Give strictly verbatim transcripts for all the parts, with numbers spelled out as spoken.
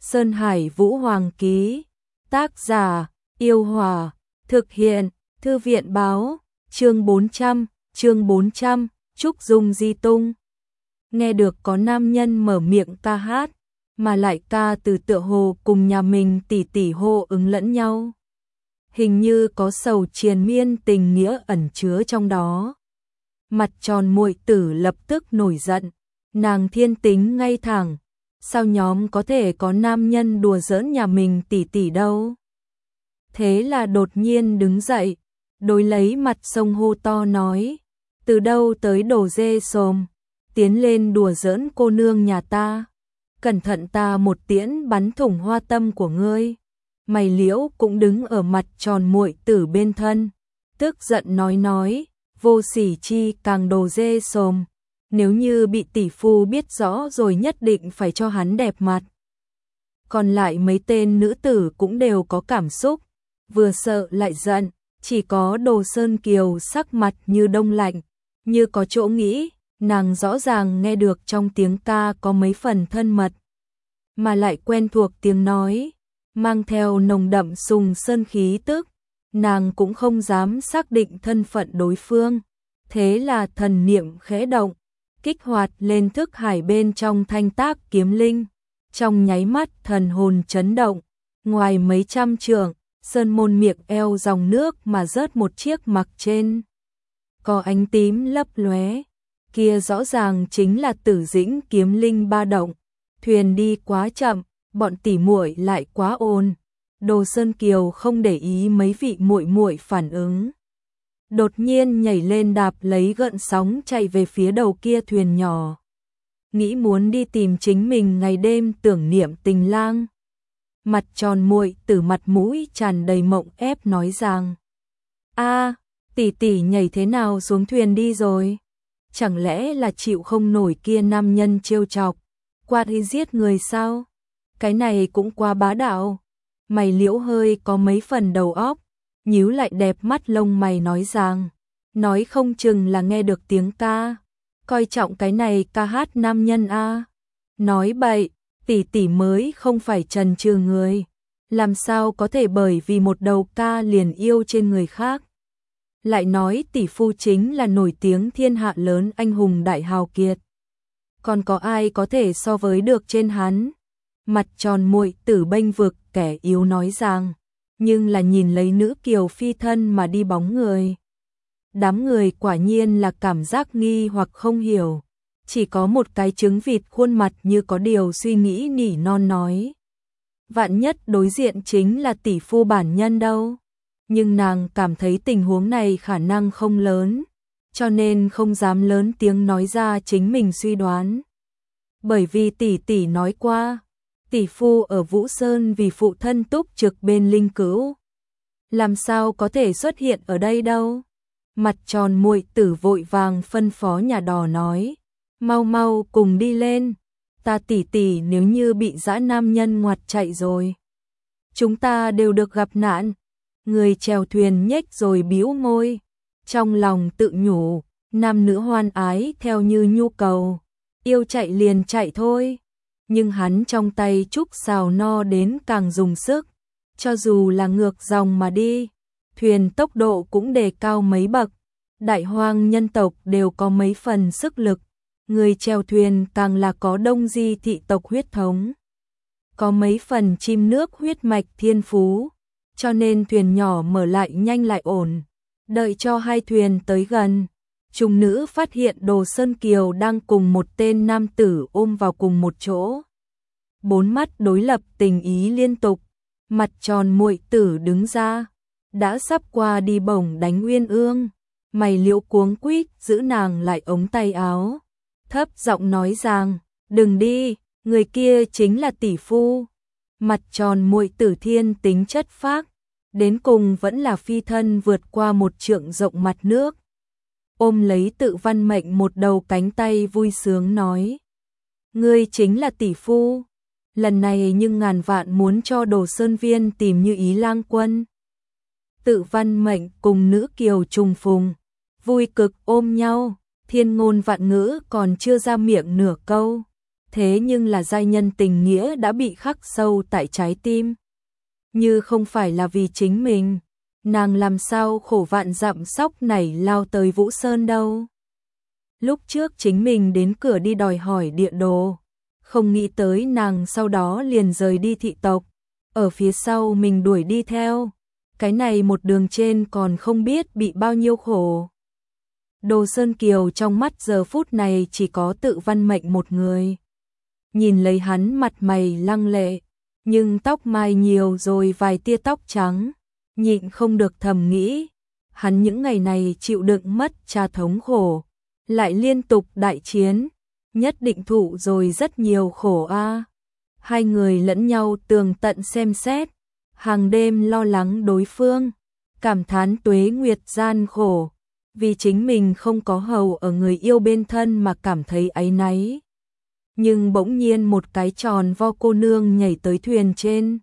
Sơn Hải Vũ Hoàng ký. Tác giả, Yêu Hòa. Thực hiện, Thư viện báo. Chương bốn trăm, chương bốn trăm, Trúc Dung Di Tung. Nghe được có nam nhân mở miệng ca hát, mà lại ca từ tựa hồ cùng nhà mình tỉ tỉ hô ứng lẫn nhau. Hình như có sầu triền miên tình nghĩa ẩn chứa trong đó. Mặt tròn muội tử lập tức nổi giận, nàng thiên tính ngay thẳng, sao nhóm có thể có nam nhân đùa giỡn nhà mình tỉ tỉ đâu. Thế là đột nhiên đứng dậy, đối lấy mặt sông hô to nói, từ đâu tới đồ dê xồm, tiến lên đùa giỡn cô nương nhà ta, cẩn thận ta một tiễn bắn thủng hoa tâm của ngươi. Mày Liễu cũng đứng ở mặt tròn muội tử bên thân, tức giận nói nói, vô sỉ chi càng đồ dê xồm, nếu như bị tỷ phu biết rõ rồi nhất định phải cho hắn đẹp mặt. Còn lại mấy tên nữ tử cũng đều có cảm xúc, vừa sợ lại giận, chỉ có Đồ Sơn Kiều sắc mặt như đông lạnh, như có chỗ nghĩ, nàng rõ ràng nghe được trong tiếng ca có mấy phần thân mật, mà lại quen thuộc tiếng nói, mang theo nồng đậm sùng sơn khí tức, nàng cũng không dám xác định thân phận đối phương, thế là thần niệm khẽ động, kích hoạt lên thức hải bên trong thanh tác kiếm linh, trong nháy mắt thần hồn chấn động, ngoài mấy trăm trượng, sơn môn miệng eo dòng nước mà rớt một chiếc mặc trên, có ánh tím lấp lóe, kia rõ ràng chính là Tử Dĩnh kiếm linh ba động. Thuyền đi quá chậm, bọn tỉ muội lại quá ồn. Đồ Sơn Kiều không để ý mấy vị muội muội phản ứng, đột nhiên nhảy lên đạp lấy gợn sóng chạy về phía đầu kia thuyền nhỏ, nghĩ muốn đi tìm chính mình ngày đêm tưởng niệm tình lang. Mặt tròn muội tử mặt mũi tràn đầy mộng ép nói rằng, a, tỷ tỷ nhảy thế nào xuống thuyền đi rồi? Chẳng lẽ là chịu không nổi kia nam nhân trêu chọc, quạt đi giết người sao? Cái này cũng quá bá đạo. Mày Liễu hơi có mấy phần đầu óc, nhíu lại đẹp mắt lông mày nói rằng, nói không chừng là nghe được tiếng ca, coi trọng cái này ca hát nam nhân a. Nói bậy, tỷ tỷ mới không phải trần trừ người, làm sao có thể bởi vì một đầu ca liền yêu trên người khác. Lại nói tỷ phu chính là nổi tiếng thiên hạ lớn anh hùng đại hào kiệt, còn có ai có thể so với được trên hắn? Mặt tròn muội tử bênh vực kẻ yếu nói rằng, nhưng là nhìn lấy nữ kiều phi thân mà đi bóng người. Đám người quả nhiên là cảm giác nghi hoặc không hiểu, chỉ có một cái trứng vịt khuôn mặt như có điều suy nghĩ nỉ non nói, vạn nhất đối diện chính là tỷ phu bản nhân đâu. Nhưng nàng cảm thấy tình huống này khả năng không lớn, cho nên không dám lớn tiếng nói ra chính mình suy đoán. Bởi vì tỷ tỷ nói qua, tỷ phu ở Vũ Sơn vì phụ thân túc trực bên linh cữu, làm sao có thể xuất hiện ở đây đâu. Mặt tròn muội tử vội vàng phân phó nhà đò nói, mau mau cùng đi lên, ta tỷ tỷ nếu như bị dã nam nhân ngoặt chạy rồi, chúng ta đều được gặp nạn. Người chèo thuyền nhếch rồi bĩu môi, trong lòng tự nhủ, nam nữ hoan ái theo như nhu cầu, yêu chạy liền chạy thôi. Nhưng hắn trong tay trúc xào no đến càng dùng sức, cho dù là ngược dòng mà đi, thuyền tốc độ cũng đề cao mấy bậc, đại hoang nhân tộc đều có mấy phần sức lực, người chèo thuyền càng là có đông di thị tộc huyết thống, có mấy phần chim nước huyết mạch thiên phú. Cho nên thuyền nhỏ mở lại nhanh lại ổn, đợi cho hai thuyền tới gần, trùng nữ phát hiện Đồ Sơn Kiều đang cùng một tên nam tử ôm vào cùng một chỗ. Bốn mắt đối lập tình ý liên tục, mặt tròn muội tử đứng ra, đã sắp qua đi bổng đánh Uyên Ương, mày Liễu cuống quýt giữ nàng lại ống tay áo, thấp giọng nói rằng, đừng đi, người kia chính là tỷ phu. Mặt tròn muội tử thiên tính chất phác, đến cùng vẫn là phi thân vượt qua một trượng rộng mặt nước. Ôm lấy Tự Văn Mệnh một đầu cánh tay vui sướng nói, ngươi chính là tỷ phu, lần này nhưng ngàn vạn muốn cho Đồ Sơn Viên tìm như ý lang quân. Tự Văn Mệnh cùng nữ kiều trùng phùng, vui cực ôm nhau, thiên ngôn vạn ngữ còn chưa ra miệng nửa câu. thế nhưng là giai nhân tình nghĩa đã bị khắc sâu tại trái tim. Như không phải là vì chính mình, nàng làm sao khổ vạn dặm sóc nảy lao tới Vũ Sơn đâu. Lúc trước chính mình đến cửa đi đòi hỏi địa đồ, không nghĩ tới nàng sau đó liền rời đi thị tộc, ở phía sau mình đuổi đi theo, cái này một đường trên còn không biết bị bao nhiêu khổ. Đồ Sơn Kiều trong mắt giờ phút này chỉ có Tự Văn Mệnh một người. Nhìn lấy hắn mặt mày lăng lệ, nhưng tóc mai nhiều rồi vài tia tóc trắng, nhịn không được thầm nghĩ, hắn những ngày này chịu đựng mất cha thống khổ, lại liên tục đại chiến, nhất định thụ rồi rất nhiều khổ a. Hai người lẫn nhau tường tận xem xét, hàng đêm lo lắng đối phương, cảm thán tuế nguyệt gian khổ, vì chính mình không có hầu ở người yêu bên thân mà cảm thấy áy náy. Nhưng bỗng nhiên một cái tròn vo cô nương nhảy tới thuyền trên,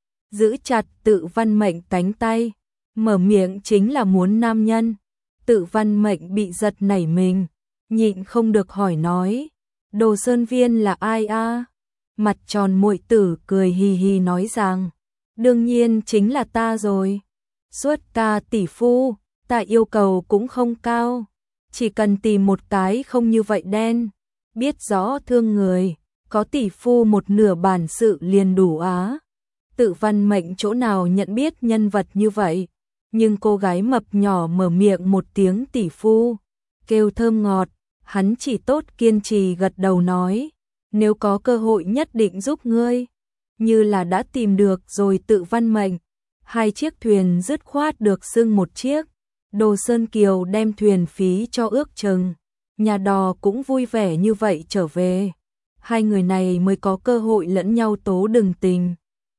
giữ chặt Tự Văn Mệnh cánh tay, mở miệng chính là muốn nam nhân. Tự Văn Mệnh bị giật nảy mình, nhịn không được hỏi nói, Đồ Sơn Viên là ai a? Mặt tròn muội tử cười hì hì nói rằng, đương nhiên chính là ta rồi. Suốt ca tỷ phu, ta yêu cầu cũng không cao, chỉ cần tìm một cái không như vậy đen, biết rõ thương người, có tỷ phu một nửa bản sự liền đủ á. Tự Văn Mệnh chỗ nào nhận biết nhân vật như vậy, nhưng cô gái mập nhỏ mở miệng một tiếng tỷ phu, kêu thơm ngọt, hắn chỉ tốt kiên trì gật đầu nói, nếu có cơ hội nhất định giúp ngươi, như là đã tìm được rồi. Tự Văn Mệnh, hai chiếc thuyền dứt khoát được xưng một chiếc, Đồ Sơn Kiều đem thuyền phí cho ước chừng, nhà đò cũng vui vẻ như vậy trở về, hai người này mới có cơ hội lẫn nhau tố đừng tình.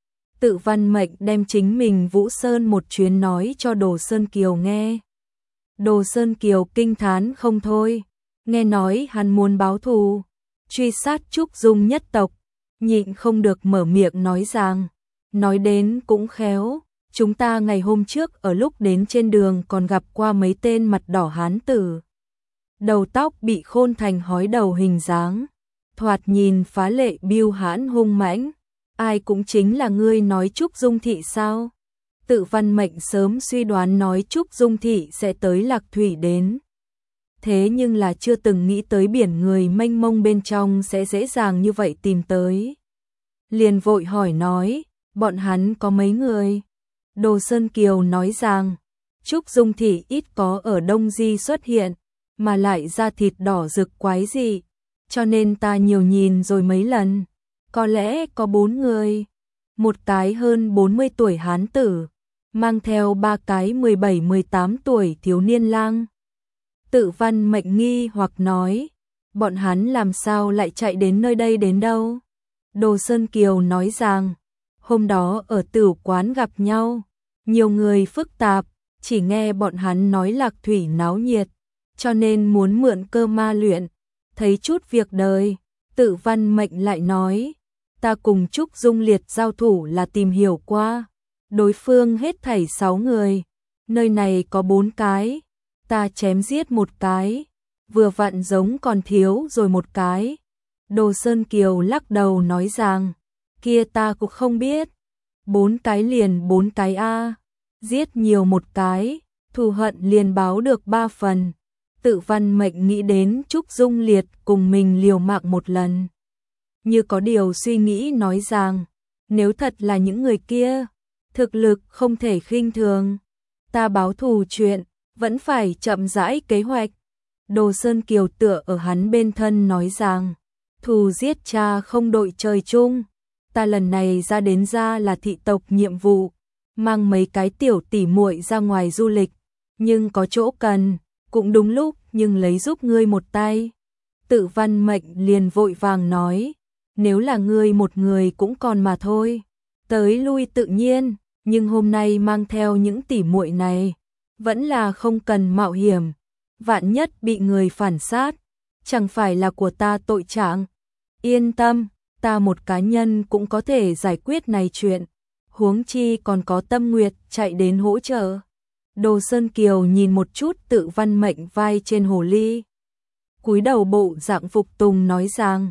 Tự Văn Mệnh đem chính mình Vũ Sơn một chuyến nói cho Đồ Sơn Kiều nghe. Đồ Sơn Kiều kinh thán không thôi, nghe nói hắn muốn báo thù, truy sát Trúc Dung nhất tộc, nhịn không được mở miệng nói rằng, nói đến cũng khéo, chúng ta ngày hôm trước ở lúc đến trên đường còn gặp qua mấy tên mặt đỏ hán tử. Đầu tóc bị khôn thành hói đầu hình dáng, thoạt nhìn phá lệ biêu hãn hung mãnh, ai cũng chính là ngươi nói Trúc Dung thị sao? Tự Văn Mệnh sớm suy đoán nói Trúc Dung thị sẽ tới Lạc Thủy đến. Thế nhưng là chưa từng nghĩ tới biển người mênh mông bên trong sẽ dễ dàng như vậy tìm tới. Liền vội hỏi nói, bọn hắn có mấy người? Đồ Sơn Kiều nói rằng, Trúc Dung thị ít có ở Đông Di xuất hiện, mà lại da thịt đỏ rực quái dị, cho nên ta nhiều nhìn rồi mấy lần, có lẽ có bốn người, một cái hơn bốn mươi tuổi hán tử, mang theo ba cái mười bảy mười tám tuổi thiếu niên lang. Tự Văn Mệnh nghi hoặc nói, bọn hắn làm sao lại chạy đến nơi đây đến đâu? Đồ Sơn Kiều nói rằng, hôm đó ở tửu quán gặp nhau, nhiều người phức tạp, chỉ nghe bọn hắn nói Lạc Thủy náo nhiệt, cho nên muốn mượn cơ ma luyện, thấy chút việc đời. Tự Văn Mệnh lại nói, ta cùng Trúc Dung Liệt giao thủ là tìm hiểu qua, đối phương hết thảy sáu người, nơi này có bốn cái, ta chém giết một cái, vừa vặn giống còn thiếu rồi một cái. Đồ Sơn Kiều lắc đầu nói rằng, kia ta cũng không biết, bốn cái liền bốn cái a, giết nhiều một cái, thù hận liền báo được ba phần. Tự Văn Mệnh nghĩ đến Trúc Dung Liệt cùng mình liều mạng một lần, như có điều suy nghĩ nói rằng, nếu thật là những người kia, thực lực không thể khinh thường, ta báo thù chuyện, vẫn phải chậm rãi kế hoạch. Đồ Sơn Kiều tựa ở hắn bên thân nói rằng, thù giết cha không đội trời chung, ta lần này ra đến ra là thị tộc nhiệm vụ, mang mấy cái tiểu tỷ muội ra ngoài du lịch, nhưng có chỗ cần, cũng đúng lúc nhưng lấy giúp ngươi một tay. Tự Văn Mệnh liền vội vàng nói, nếu là ngươi một người cũng còn mà thôi, tới lui tự nhiên, nhưng hôm nay mang theo những tỷ muội này, vẫn là không cần mạo hiểm, vạn nhất bị người phản sát, chẳng phải là của ta tội trạng. Yên tâm, ta một cá nhân cũng có thể giải quyết này chuyện, huống chi còn có Tâm Nguyệt chạy đến hỗ trợ. Đồ Sơn Kiều nhìn một chút Tự Văn Mệnh vai trên hồ ly, cúi đầu bộ dạng phục tùng nói rằng,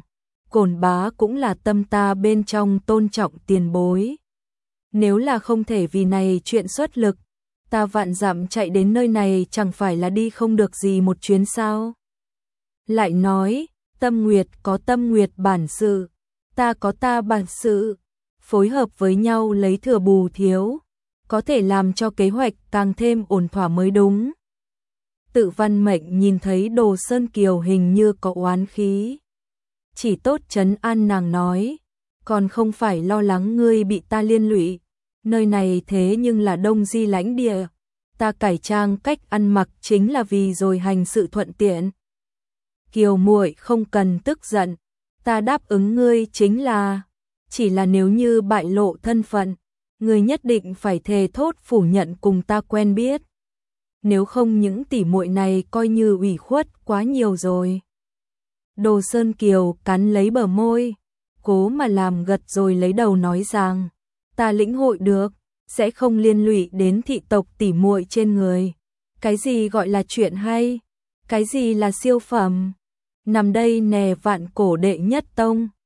Cổn bá cũng là tâm ta bên trong tôn trọng tiền bối. Nếu là không thể vì này chuyện xuất lực, ta vạn dặm chạy đến nơi này chẳng phải là đi không được gì một chuyến sao. Lại nói, Tâm Nguyệt có Tâm Nguyệt bản sự, ta có ta bản sự, phối hợp với nhau lấy thừa bù thiếu, có thể làm cho kế hoạch càng thêm ổn thỏa mới đúng. Tự Văn Mệnh nhìn thấy Đồ Sơn Kiều hình như có oán khí. Chỉ tốt trấn an nàng nói, còn không phải lo lắng ngươi bị ta liên lụy, nơi này thế nhưng là Đông Di lãnh địa, ta cải trang cách ăn mặc chính là vì rồi hành sự thuận tiện. Kiều muội không cần tức giận, ta đáp ứng ngươi chính là, chỉ là nếu như bại lộ thân phận, ngươi nhất định phải thề thốt phủ nhận cùng ta quen biết. Nếu không những tỉ muội này coi như ủy khuất quá nhiều rồi. Đồ Sơn Kiều cắn lấy bờ môi, cố mà làm gật rồi lấy đầu nói rằng, ta lĩnh hội được, sẽ không liên lụy đến thị tộc tỉ muội trên người. Cái gì gọi là chuyện hay? Cái gì là siêu phẩm? Nằm đây nè vạn cổ đệ nhất tông.